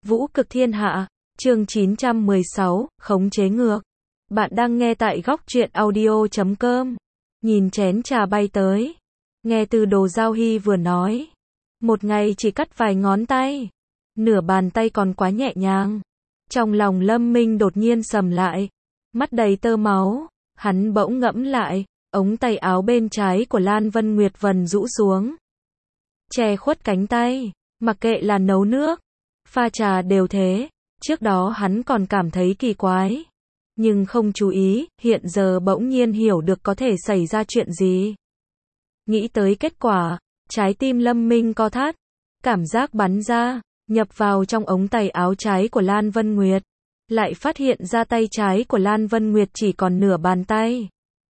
Vũ cực thiên hạ, chương 916, khống chế ngược. Bạn đang nghe tại góc truyện audio.com. Nhìn chén trà bay tới. Nghe từ Đồ Giao Hy vừa nói. Một ngày chỉ cắt vài ngón tay. Nửa bàn tay còn quá nhẹ nhàng. Trong lòng Lâm Minh đột nhiên sầm lại. Mắt đầy tơ máu. Hắn bỗng ngẫm lại. Ống tay áo bên trái của Lan Vân Nguyệt Vân rũ xuống. Che khuất cánh tay. Mặc kệ là nấu nước, pha trà đều thế. Trước đó hắn còn cảm thấy kỳ quái. Nhưng không chú ý, hiện giờ bỗng nhiên hiểu được có thể xảy ra chuyện gì. Nghĩ tới kết quả, trái tim Lâm Minh co thắt. Cảm giác bắn ra, nhập vào trong ống tay áo trái của Lan Vân Nguyệt. Lại phát hiện ra tay trái của Lan Vân Nguyệt chỉ còn nửa bàn tay.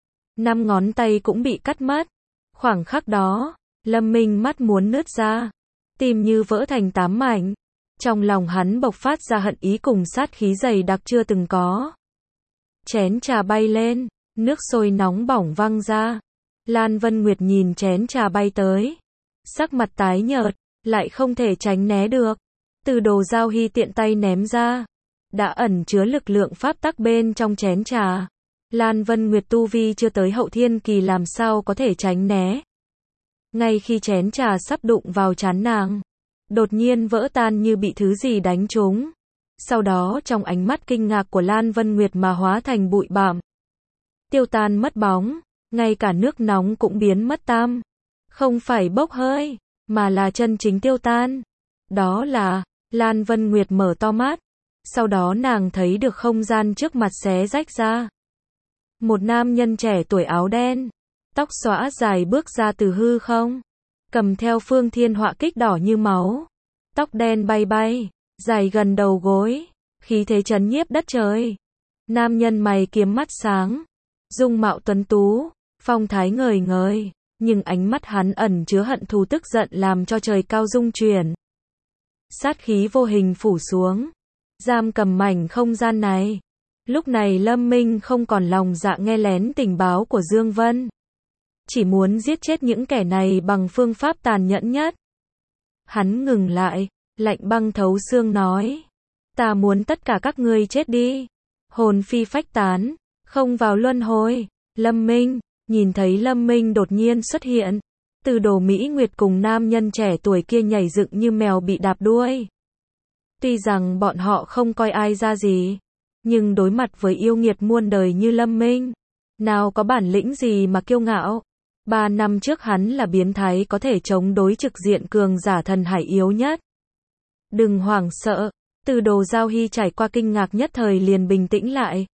5 ngón tay cũng bị cắt mất. Khoảng khắc đó, Lâm Minh mắt muốn nứt ra. Tim như vỡ thành 8 mảnh. Trong lòng hắn bộc phát ra hận ý cùng sát khí dày đặc chưa từng có. Chén trà bay lên, nước sôi nóng bỏng văng ra. Lan Vân Nguyệt nhìn chén trà bay tới. Sắc mặt tái nhợt, lại không thể tránh né được. Từ Đồ Giao Hy tiện tay ném ra. Đã ẩn chứa lực lượng pháp tắc bên trong chén trà. Lan Vân Nguyệt tu vi chưa tới hậu thiên kỳ làm sao có thể tránh né. Ngay khi chén trà sắp đụng vào trán nàng, đột nhiên vỡ tan như bị thứ gì đánh trúng. Sau đó trong ánh mắt kinh ngạc của Lan Vân Nguyệt mà hóa thành bụi bặm. Tiêu tan mất bóng, ngay cả nước nóng cũng biến mất tăm. Không phải bốc hơi, mà là chân chính tiêu tan. Đó là, Lan Vân Nguyệt mở to mắt. Sau đó nàng thấy được không gian trước mặt xé rách ra. Một nam nhân trẻ tuổi áo đen, tóc xõa dài bước ra từ hư không, cầm theo phương thiên họa kích đỏ như máu. Tóc đen bay bay, dài gần đầu gối, khí thế chấn nhiếp đất trời. Nam nhân mày kiếm mắt sáng, dung mạo tuấn tú, phong thái ngời ngời, nhưng ánh mắt hắn ẩn chứa hận thù tức giận làm cho trời cao rung chuyển. Sát khí vô hình phủ xuống, giam cầm mảnh không gian này. Lúc này Lâm Minh không còn lòng dạ nghe lén tình báo của Dương Vân. Chỉ muốn giết chết những kẻ này bằng phương pháp tàn nhẫn nhất. Hắn ngừng lại, lạnh băng thấu xương nói. Ta muốn tất cả các ngươi chết đi. Hồn phi phách tán, không vào luân hồi. Lâm Minh, nhìn thấy Lâm Minh đột nhiên xuất hiện. Từ Đồ Mỹ Nguyệt cùng nam nhân trẻ tuổi kia nhảy dựng như mèo bị đạp đuôi. Tuy rằng bọn họ không coi ai ra gì, nhưng đối mặt với yêu nghiệt muôn đời như Lâm Minh, nào có bản lĩnh gì mà kiêu ngạo. 3 năm trước hắn là biến thái có thể chống đối trực diện cường giả thần hải yếu nhất. Đừng hoảng sợ, Từ Đồ Giao Hy trải qua kinh ngạc nhất thời liền bình tĩnh lại.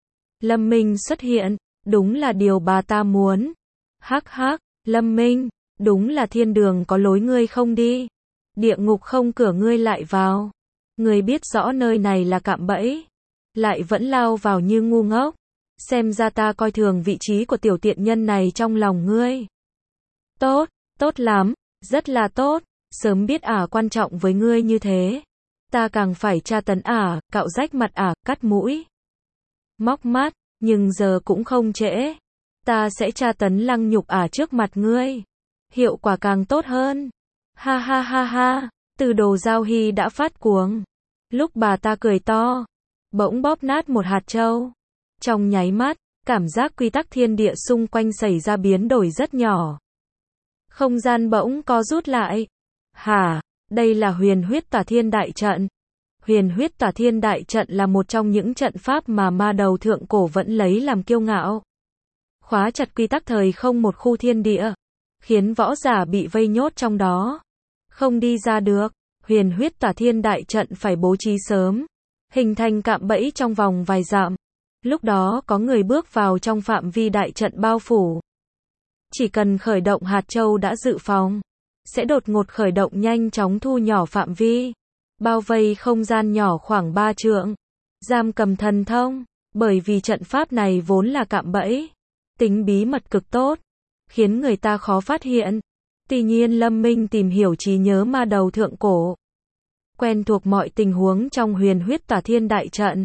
Lâm Minh xuất hiện, đúng là điều bà ta muốn. Hắc hắc, Lâm Minh, đúng là thiên đường có lối ngươi không đi. Địa ngục không cửa ngươi lại vào. Ngươi biết rõ nơi này là cạm bẫy, lại vẫn lao vào như ngu ngốc. Xem ra ta coi thường vị trí của tiểu tiện nhân này trong lòng ngươi. Tốt, tốt lắm, rất là tốt. Sớm biết quan trọng với ngươi như thế. Ta càng phải tra tấn cạo rách mặt cắt mũi, móc mắt, nhưng giờ cũng không trễ. Ta sẽ tra tấn lăng nhục trước mặt ngươi. Hiệu quả càng tốt hơn. Ha ha ha ha, Từ Đồ Giao Hy đã phát cuồng. Lúc bà ta cười to, bỗng bóp nát một hạt châu. Trong nháy mắt, cảm giác quy tắc thiên địa xung quanh xảy ra biến đổi rất nhỏ. Không gian bỗng co rút lại. Hả, đây là Huyền Huyết Tỏa Thiên Đại Trận. Huyền Huyết Tỏa Thiên Đại Trận là một trong những trận pháp mà ma đầu thượng cổ vẫn lấy làm kiêu ngạo. Khóa chặt quy tắc thời không một khu thiên địa, khiến võ giả bị vây nhốt trong đó, không đi ra được. Huyền Huyết Tỏa Thiên Đại Trận phải bố trí sớm, hình thành cạm bẫy trong vòng vài dặm. Lúc đó có người bước vào trong phạm vi đại trận bao phủ. Chỉ cần khởi động hạt châu đã dự phòng, sẽ đột ngột khởi động nhanh chóng thu nhỏ phạm vi, bao vây không gian nhỏ khoảng 3 trượng, giam cầm thần thông. Bởi vì trận pháp này vốn là cạm bẫy, tính bí mật cực tốt, khiến người ta khó phát hiện. Tuy nhiên Lâm Minh tìm hiểu trí nhớ ma đầu thượng cổ, quen thuộc mọi tình huống trong Huyền Huyết Tỏa Thiên Đại Trận.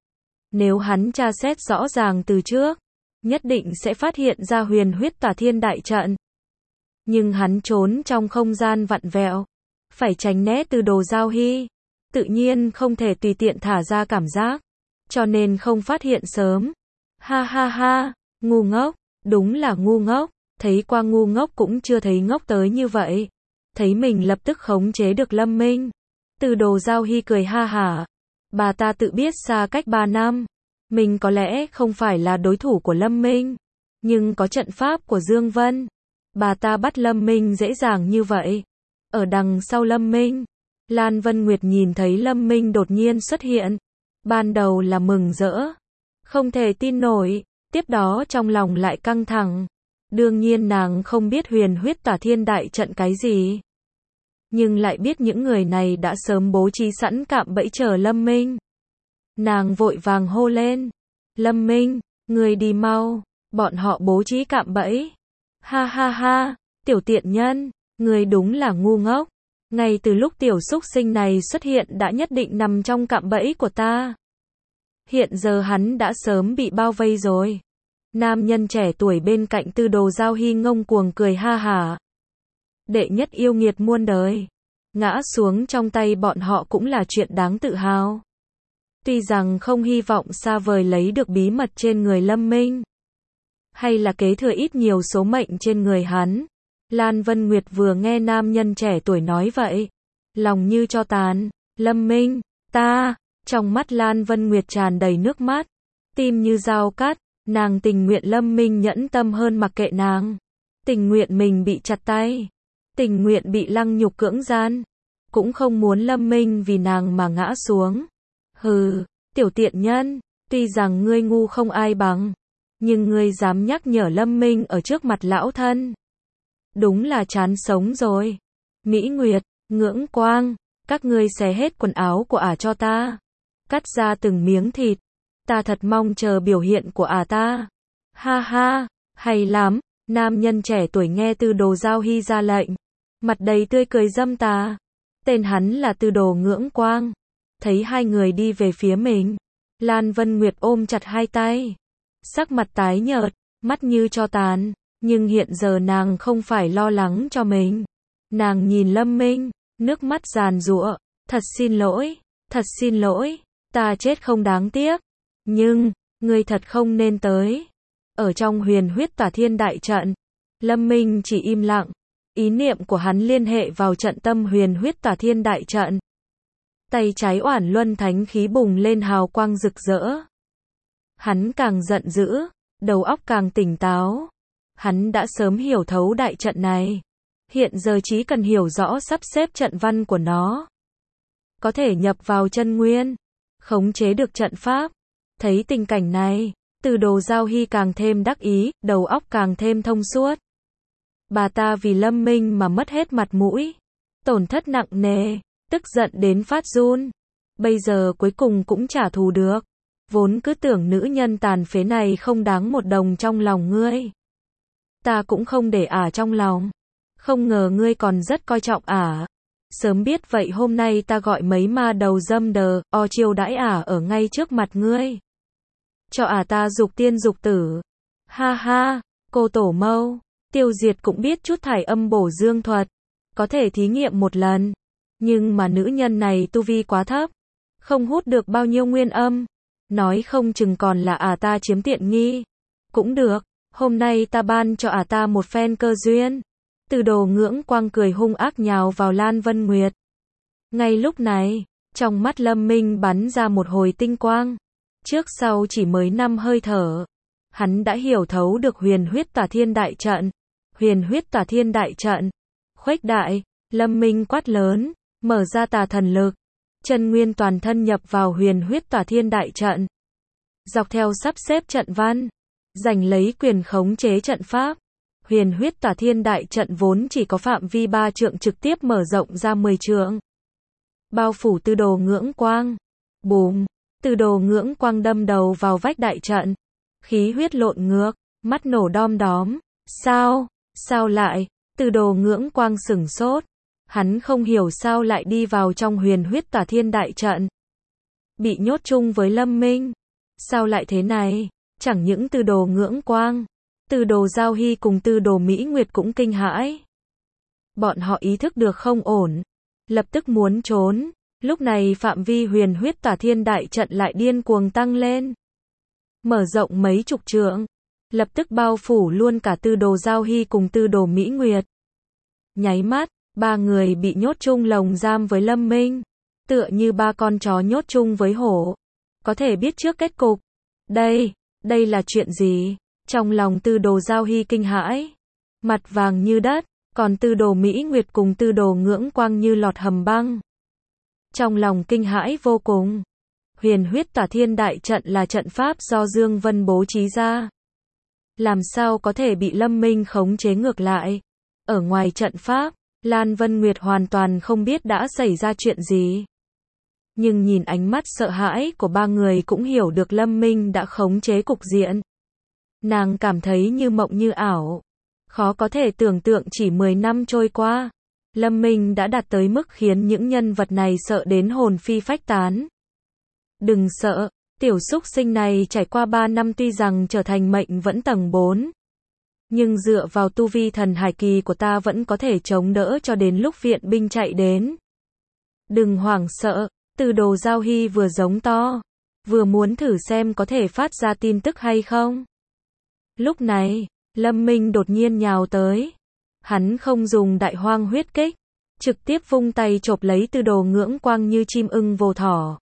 Nếu hắn tra xét rõ ràng từ trước, nhất định sẽ phát hiện ra Huyền Huyết Tỏa Thiên Đại Trận. Nhưng hắn trốn trong không gian vặn vẹo, phải tránh né Từ Đồ Giao Hy. tự nhiên không thể tùy tiện thả ra cảm giác, cho nên không phát hiện sớm. Ha ha ha, ngu ngốc, đúng là ngu ngốc, thấy qua ngu ngốc cũng chưa thấy ngốc tới như vậy. Thấy mình lập tức khống chế được Lâm Minh. Từ Đồ Giao Hy cười ha hả. Bà ta tự biết xa cách 3 năm. Mình có lẽ không phải là đối thủ của Lâm Minh. Nhưng có trận pháp của Dương Vân. Bà ta bắt Lâm Minh dễ dàng như vậy. Ở đằng sau Lâm Minh, Lan Vân Nguyệt nhìn thấy Lâm Minh đột nhiên xuất hiện. Ban đầu là mừng rỡ. Không thể tin nổi. Tiếp đó trong lòng lại căng thẳng. Đương nhiên nàng không biết Huyền Huyết Tả Thiên Đại Trận cái gì. Nhưng lại biết những người này đã sớm bố trí sẵn cạm bẫy chờ Lâm Minh. Nàng vội vàng hô lên. Lâm Minh, người đi mau, bọn họ bố trí cạm bẫy. Ha ha ha, tiểu tiện nhân, người đúng là ngu ngốc. Ngay từ lúc tiểu xúc sinh này xuất hiện đã nhất định nằm trong cạm bẫy của ta. Hiện giờ hắn đã sớm bị bao vây rồi. Nam nhân trẻ tuổi bên cạnh Từ Đồ Giao Hy ngông cuồng cười ha hả. Đệ nhất yêu nghiệt muôn đời. Ngã xuống trong tay bọn họ cũng là chuyện đáng tự hào. Tuy rằng không hy vọng xa vời lấy được bí mật trên người Lâm Minh. Hay là kế thừa ít nhiều số mệnh trên người hắn. Lan Vân Nguyệt vừa nghe nam nhân trẻ tuổi nói vậy. Lòng như tro tàn. Lâm Minh, ta. Trong mắt Lan Vân Nguyệt tràn đầy nước mắt. Tim như dao cắt. Nàng tình nguyện Lâm Minh nhẫn tâm hơn mặc kệ nàng. Tình nguyện mình bị chặt tay. Tình nguyện bị lăng nhục cưỡng gian. Cũng không muốn Lâm Minh vì nàng mà ngã xuống. Hừ, tiểu tiện nhân. Tuy rằng ngươi ngu không ai bằng. Nhưng ngươi dám nhắc nhở Lâm Minh ở trước mặt lão thân. Đúng là chán sống rồi. Mỹ Nguyệt, Ngưỡng Quang. Các ngươi xé hết quần áo của ả cho ta. Cắt ra từng miếng thịt. Ta thật mong chờ biểu hiện của ả ta. Ha ha, hay lắm. Nam nhân trẻ tuổi nghe Từ Đồ Giao Hy ra lệnh. Mặt đầy tươi cười dâm tà. Tên hắn là Từ Đồ Ngưỡng Quang. Thấy hai người đi về phía mình. Lan Vân Nguyệt ôm chặt hai tay. Sắc mặt tái nhợt, mắt như tro tàn. Nhưng hiện giờ nàng không phải lo lắng cho mình. Nàng nhìn Lâm Minh, nước mắt giàn giụa. Thật xin lỗi, ta chết không đáng tiếc. Nhưng, ngươi thật không nên tới. Ở trong Huyền Huyết Tả Thiên Đại Trận, Lâm Minh chỉ im lặng. Ý niệm của hắn liên hệ vào trận tâm Huyền Huyết Tả Thiên Đại Trận. Tay trái Oản Luân Thánh khí bùng lên hào quang rực rỡ. Hắn càng giận dữ, đầu óc càng tỉnh táo. Hắn đã sớm hiểu thấu đại trận này. Hiện giờ chỉ cần hiểu rõ sắp xếp trận văn của nó. Có thể nhập vào chân nguyên, khống chế được trận pháp. Thấy tình cảnh này, Từ Đồ Giao Hy càng thêm đắc ý, đầu óc càng thêm thông suốt. Bà ta vì Lâm Minh mà mất hết mặt mũi. Tổn thất nặng nề, tức giận đến phát run. Bây giờ cuối cùng cũng trả thù được. Vốn cứ tưởng nữ nhân tàn phế này không đáng một đồng trong lòng ngươi. Ta cũng không để ả trong lòng. Không ngờ ngươi còn rất coi trọng ả. Sớm biết vậy hôm nay ta gọi mấy ma đầu dâm đờ, chiêu đãi ả ở ngay trước mặt ngươi. Cho ả ta dục tiên dục tử. Ha ha, cô tổ mâu. Tiêu Diệt cũng biết chút thải âm bổ dương thuật. Có thể thí nghiệm một lần. Nhưng mà nữ nhân này tu vi quá thấp. Không hút được bao nhiêu nguyên âm. Nói không chừng còn là ả ta chiếm tiện nghi. Cũng được, hôm nay ta ban cho ả ta một phen cơ duyên. Từ Đồ Ngưỡng Quang cười hung ác nhào vào Lan Vân Nguyệt. Ngay lúc này, trong mắt Lâm Minh bắn ra một hồi tinh quang. Trước sau chỉ mới 5 hơi thở. Hắn đã hiểu thấu được Huyền Huyết Tả Thiên Đại Trận. Huyền Huyết Tả Thiên Đại Trận. Khuếch đại, Lâm Minh quát lớn, mở ra tà thần lực. Chân nguyên toàn thân nhập vào Huyền Huyết Tả Thiên Đại Trận. Dọc theo sắp xếp trận văn. Giành lấy quyền khống chế trận pháp. Huyền Huyết Tả Thiên Đại Trận vốn chỉ có phạm vi 3 trượng trực tiếp mở rộng ra 10 trượng. Bao phủ Từ Đồ Ngưỡng Quang. Bùm, Từ Đồ Ngưỡng Quang đâm đầu vào vách đại trận. Khí huyết lộn ngược, mắt nổ đom đóm. Sao lại? Từ Đồ Ngưỡng Quang sửng sốt. Hắn không hiểu sao lại đi vào trong Huyền Huyết Tả Thiên Đại Trận. Bị nhốt chung với Lâm Minh. Sao lại thế này? Chẳng những Từ Đồ Ngưỡng Quang, Từ Đồ Giao Hy cùng Từ Đồ Mỹ Nguyệt cũng kinh hãi. Bọn họ ý thức được không ổn. Lập tức muốn trốn. Lúc này phạm vi huyền huyết tả thiên đại trận lại điên cuồng tăng lên. Mở rộng mấy chục trượng. Lập tức bao phủ luôn cả Tư Đồ Giao Hy cùng Tư Đồ Mỹ Nguyệt. Nháy mắt, ba người bị nhốt chung lồng giam với Lâm Minh. Tựa như ba con chó nhốt chung với hổ. Có thể biết trước kết cục. Đây là chuyện gì? Trong lòng Tư Đồ Giao Hy kinh hãi. Mặt vàng như đất, còn Tư Đồ Mỹ Nguyệt cùng Tư Đồ Ngưỡng Quang như lọt hầm băng. Trong lòng kinh hãi vô cùng. Huyền huyết tả thiên đại trận là trận pháp do Dương Vân bố trí ra. Làm sao có thể bị Lâm Minh khống chế ngược lại? Ở ngoài trận pháp, Lan Vân Nguyệt hoàn toàn không biết đã xảy ra chuyện gì. Nhưng nhìn ánh mắt sợ hãi của ba người cũng hiểu được Lâm Minh đã khống chế cục diện. Nàng cảm thấy như mộng như ảo. Khó có thể tưởng tượng chỉ 10 năm trôi qua, Lâm Minh đã đạt tới mức khiến những nhân vật này sợ đến hồn phi phách tán. Đừng sợ, tiểu súc sinh này trải qua 3 năm tuy rằng trở thành mệnh vẫn tầng 4. Nhưng dựa vào tu vi thần hải kỳ của ta vẫn có thể chống đỡ cho đến lúc viện binh chạy đến. Đừng hoảng sợ, Tư Đồ Giao Hy vừa giống to, vừa muốn thử xem có thể phát ra tin tức hay không. Lúc này, Lâm Minh đột nhiên nhào tới. Hắn không dùng đại hoang huyết kích, trực tiếp vung tay chộp lấy Tư Đồ Ngưỡng Quang như chim ưng vồ thỏ.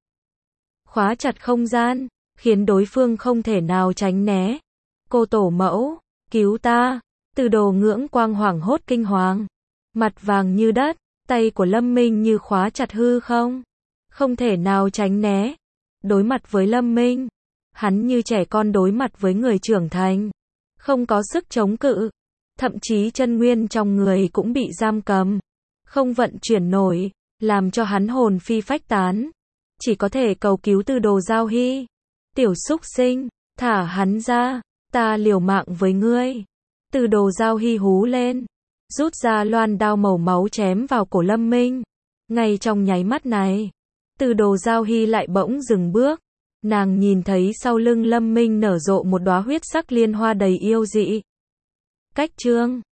Khóa chặt không gian, khiến đối phương không thể nào tránh né. Cô tổ mẫu, cứu ta! Tư Đồ Ngưỡng Quang hoảng hốt kinh hoàng. Mặt vàng như đất, tay của Lâm Minh như khóa chặt hư không. Không thể nào tránh né. Đối mặt với Lâm Minh, hắn như trẻ con đối mặt với người trưởng thành. Không có sức chống cự. Thậm chí chân nguyên trong người cũng bị giam cầm. Không vận chuyển nổi, làm cho hắn hồn phi phách tán. Chỉ có thể cầu cứu Tư Đồ Giao Hy. Tiểu súc sinh, thả hắn ra, ta liều mạng với ngươi. Tư Đồ Giao Hy hú lên, rút ra loan đao màu máu chém vào cổ Lâm Minh. Ngay trong nháy mắt này, Tư Đồ Giao Hy lại bỗng dừng bước. Nàng nhìn thấy sau lưng Lâm Minh nở rộ một đóa huyết sắc liên hoa đầy yêu dị. Cách chương